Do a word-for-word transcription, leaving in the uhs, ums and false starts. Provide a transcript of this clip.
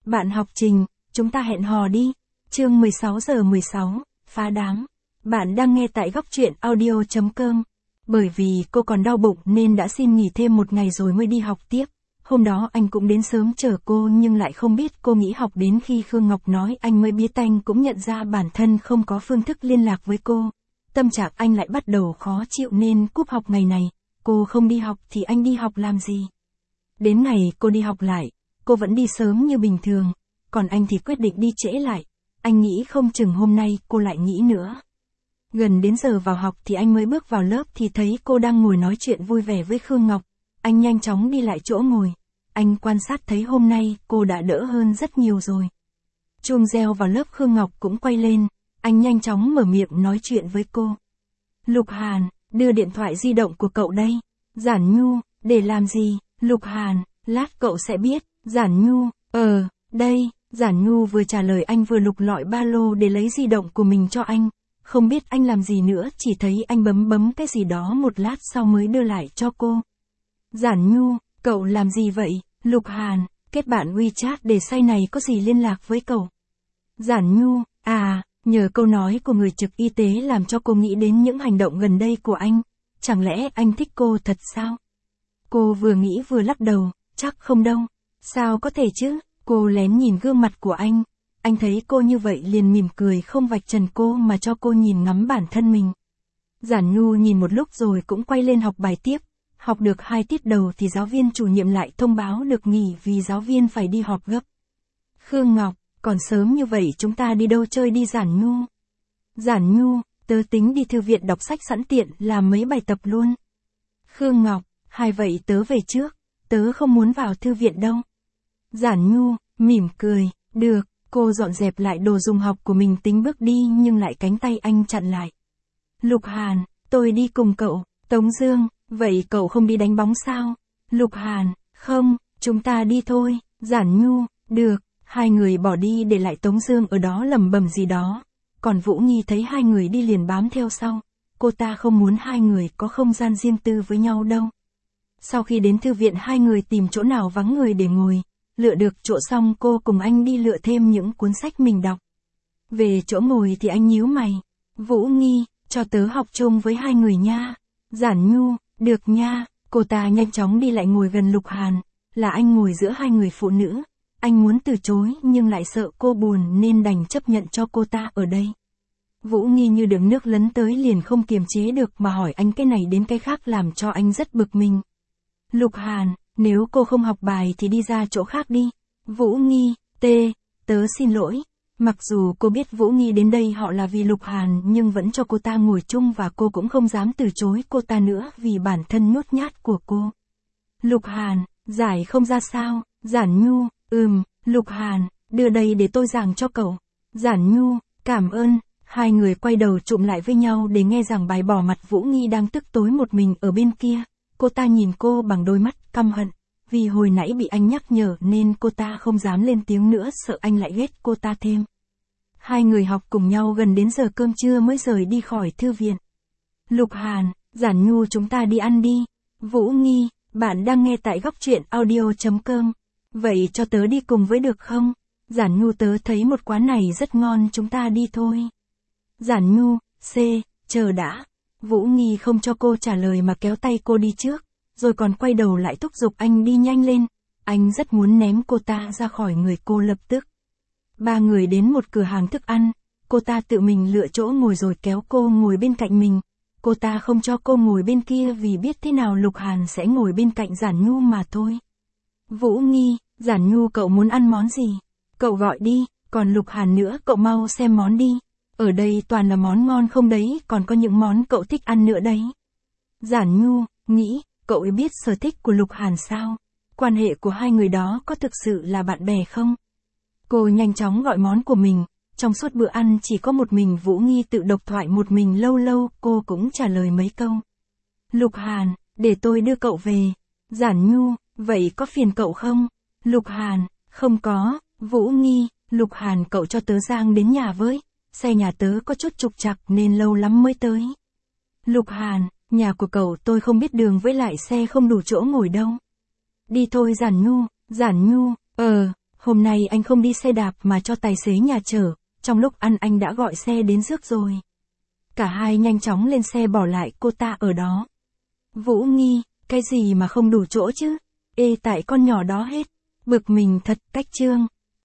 Bạn học Trình, chúng ta hẹn hò đi. Chương mười sáu giờ mười sáu, phá đám. Bạn đang nghe tại góc truyện audio chấm com. Bởi vì cô còn đau bụng nên đã xin nghỉ thêm một ngày rồi mới đi học tiếp. Hôm đó anh cũng đến sớm chờ cô nhưng lại không biết cô nghỉ học, đến khi Khương Ngọc nói anh mới biết anh cũng nhận ra bản thân không có phương thức liên lạc với cô. Tâm trạng anh lại bắt đầu khó chịu nên cúp học ngày này. Cô không đi học thì anh đi học làm gì? Đến ngày cô đi học lại, cô vẫn đi sớm như bình thường, còn anh thì quyết định đi trễ lại. Anh nghĩ không chừng hôm nay cô lại nghĩ nữa. Gần đến giờ vào học thì anh mới bước vào lớp thì thấy cô đang ngồi nói chuyện vui vẻ với Khương Ngọc. Anh nhanh chóng đi lại chỗ ngồi. Anh quan sát thấy hôm nay cô đã đỡ hơn rất nhiều rồi. Chuông reo vào lớp Khương Ngọc cũng quay lên. Anh nhanh chóng mở miệng nói chuyện với cô. Lục Hàn, đưa điện thoại di động của cậu đây. Giản Nhu, để làm gì? Lục Hàn, lát cậu sẽ biết. Giản Nhu, ờ, đây. Giản Nhu vừa trả lời anh vừa lục lọi ba lô để lấy di động của mình cho anh. Không biết anh làm gì nữa, chỉ thấy anh bấm bấm cái gì đó một lát sau mới đưa lại cho cô. Giản Nhu, cậu làm gì vậy? Lục Hàn, kết bạn WeChat để say này có gì liên lạc với cậu? Giản Nhu, à, nhờ câu nói của người trực y tế làm cho cô nghĩ đến những hành động gần đây của anh. Chẳng lẽ anh thích cô thật sao? Cô vừa nghĩ vừa lắc đầu, chắc không đâu. Sao có thể chứ? Cô lén nhìn gương mặt của anh. Anh thấy cô như vậy liền mỉm cười không vạch trần cô mà cho cô nhìn ngắm bản thân mình. Giản Nhu nhìn một lúc rồi cũng quay lên học bài tiếp. Học được hai tiết đầu thì giáo viên chủ nhiệm lại thông báo được nghỉ vì giáo viên phải đi họp gấp. Khương Ngọc, còn sớm như vậy chúng ta đi đâu chơi đi Giản Nhu? Giản Nhu, tớ tính đi thư viện đọc sách sẵn tiện làm mấy bài tập luôn. Khương Ngọc, hay vậy tớ về trước, tớ không muốn vào thư viện đâu. Giản Nhu, mỉm cười, được, cô dọn dẹp lại đồ dùng học của mình tính bước đi nhưng lại cánh tay anh chặn lại. Lục Hàn, tôi đi cùng cậu. Tống Dương, vậy cậu không đi đánh bóng sao? Lục Hàn, không, chúng ta đi thôi. Giản Nhu, được, hai người bỏ đi để lại Tống Dương ở đó lẩm bẩm gì đó. Còn Vũ Nghi thấy hai người đi liền bám theo sau. Cô ta không muốn hai người có không gian riêng tư với nhau đâu. Sau khi đến thư viện hai người tìm chỗ nào vắng người để ngồi. Lựa được chỗ xong cô cùng anh đi lựa thêm những cuốn sách mình đọc. Về chỗ ngồi thì anh nhíu mày. Vũ Nghi, cho tớ học chung với hai người nha. Giản Nhu, được nha. Cô ta nhanh chóng đi lại ngồi gần Lục Hàn. Là anh ngồi giữa hai người phụ nữ. Anh muốn từ chối nhưng lại sợ cô buồn nên đành chấp nhận cho cô ta ở đây. Vũ Nghi như đường nước lấn tới liền không kiềm chế được mà hỏi anh cái này đến cái khác làm cho anh rất bực mình. Lục Hàn, nếu cô không học bài thì đi ra chỗ khác đi. Vũ Nghi, tê, tớ xin lỗi. Mặc dù cô biết Vũ Nghi đến đây họ là vì Lục Hàn nhưng vẫn cho cô ta ngồi chung và cô cũng không dám từ chối cô ta nữa vì bản thân nhút nhát của cô. Lục Hàn, giải không ra sao? Giản Nhu, ừm, Lục Hàn, đưa đây để tôi giảng cho cậu. Giản Nhu, cảm ơn. Hai người quay đầu chụm lại với nhau để nghe giảng bài, bỏ mặt Vũ Nghi đang tức tối một mình ở bên kia. Cô ta nhìn cô bằng đôi mắt căm hận. Vì hồi nãy bị anh nhắc nhở nên cô ta không dám lên tiếng nữa, sợ anh lại ghét cô ta thêm. Hai người học cùng nhau gần đến giờ cơm trưa mới rời đi khỏi thư viện. Lục Hàn, Giản Nhu chúng ta đi ăn đi. Vũ Nghi, bạn đang nghe tại góc truyện audio chấm com. Vậy cho tớ đi cùng với được không? Giản Nhu, tớ thấy một quán này rất ngon, chúng ta đi thôi. Giản Nhu, C, chờ đã. Vũ Nghi không cho cô trả lời mà kéo tay cô đi trước. Rồi còn quay đầu lại thúc giục anh đi nhanh lên. Anh rất muốn ném cô ta ra khỏi người cô lập tức. Ba người đến một cửa hàng thức ăn. Cô ta tự mình lựa chỗ ngồi rồi kéo cô ngồi bên cạnh mình. Cô ta không cho cô ngồi bên kia vì biết thế nào Lục Hàn sẽ ngồi bên cạnh Giản Nhu mà thôi. Vũ Nghi, Giản Nhu cậu muốn ăn món gì? Cậu gọi đi, còn Lục Hàn nữa cậu mau xem món đi. Ở đây toàn là món ngon không đấy, còn có những món cậu thích ăn nữa đấy. Giản Nhu, nghĩ, cậu ấy biết sở thích của Lục Hàn sao? Quan hệ của hai người đó có thực sự là bạn bè không? Cô nhanh chóng gọi món của mình. Trong suốt bữa ăn chỉ có một mình Vũ Nghi tự độc thoại một mình, lâu lâu cô cũng trả lời mấy câu. Lục Hàn, để tôi đưa cậu về. Giản Nhu, vậy có phiền cậu không? Lục Hàn, không có. Vũ Nghi, Lục Hàn cậu cho tớ giang đến nhà với. Xe nhà tớ có chút trục trặc nên lâu lắm mới tới. Lục Hàn, nhà của cậu tôi không biết đường với lại xe không đủ chỗ ngồi đâu. Đi thôi Giản Nhu. Giản Nhu, ờ, Hôm nay anh không đi xe đạp mà cho tài xế nhà chở, trong lúc ăn anh đã gọi xe đến rước rồi. Cả hai nhanh chóng lên xe bỏ lại cô ta ở đó. Vũ nghi, cái gì mà không đủ chỗ chứ? Ê tại con nhỏ đó hết. Bực mình thật, cách chương.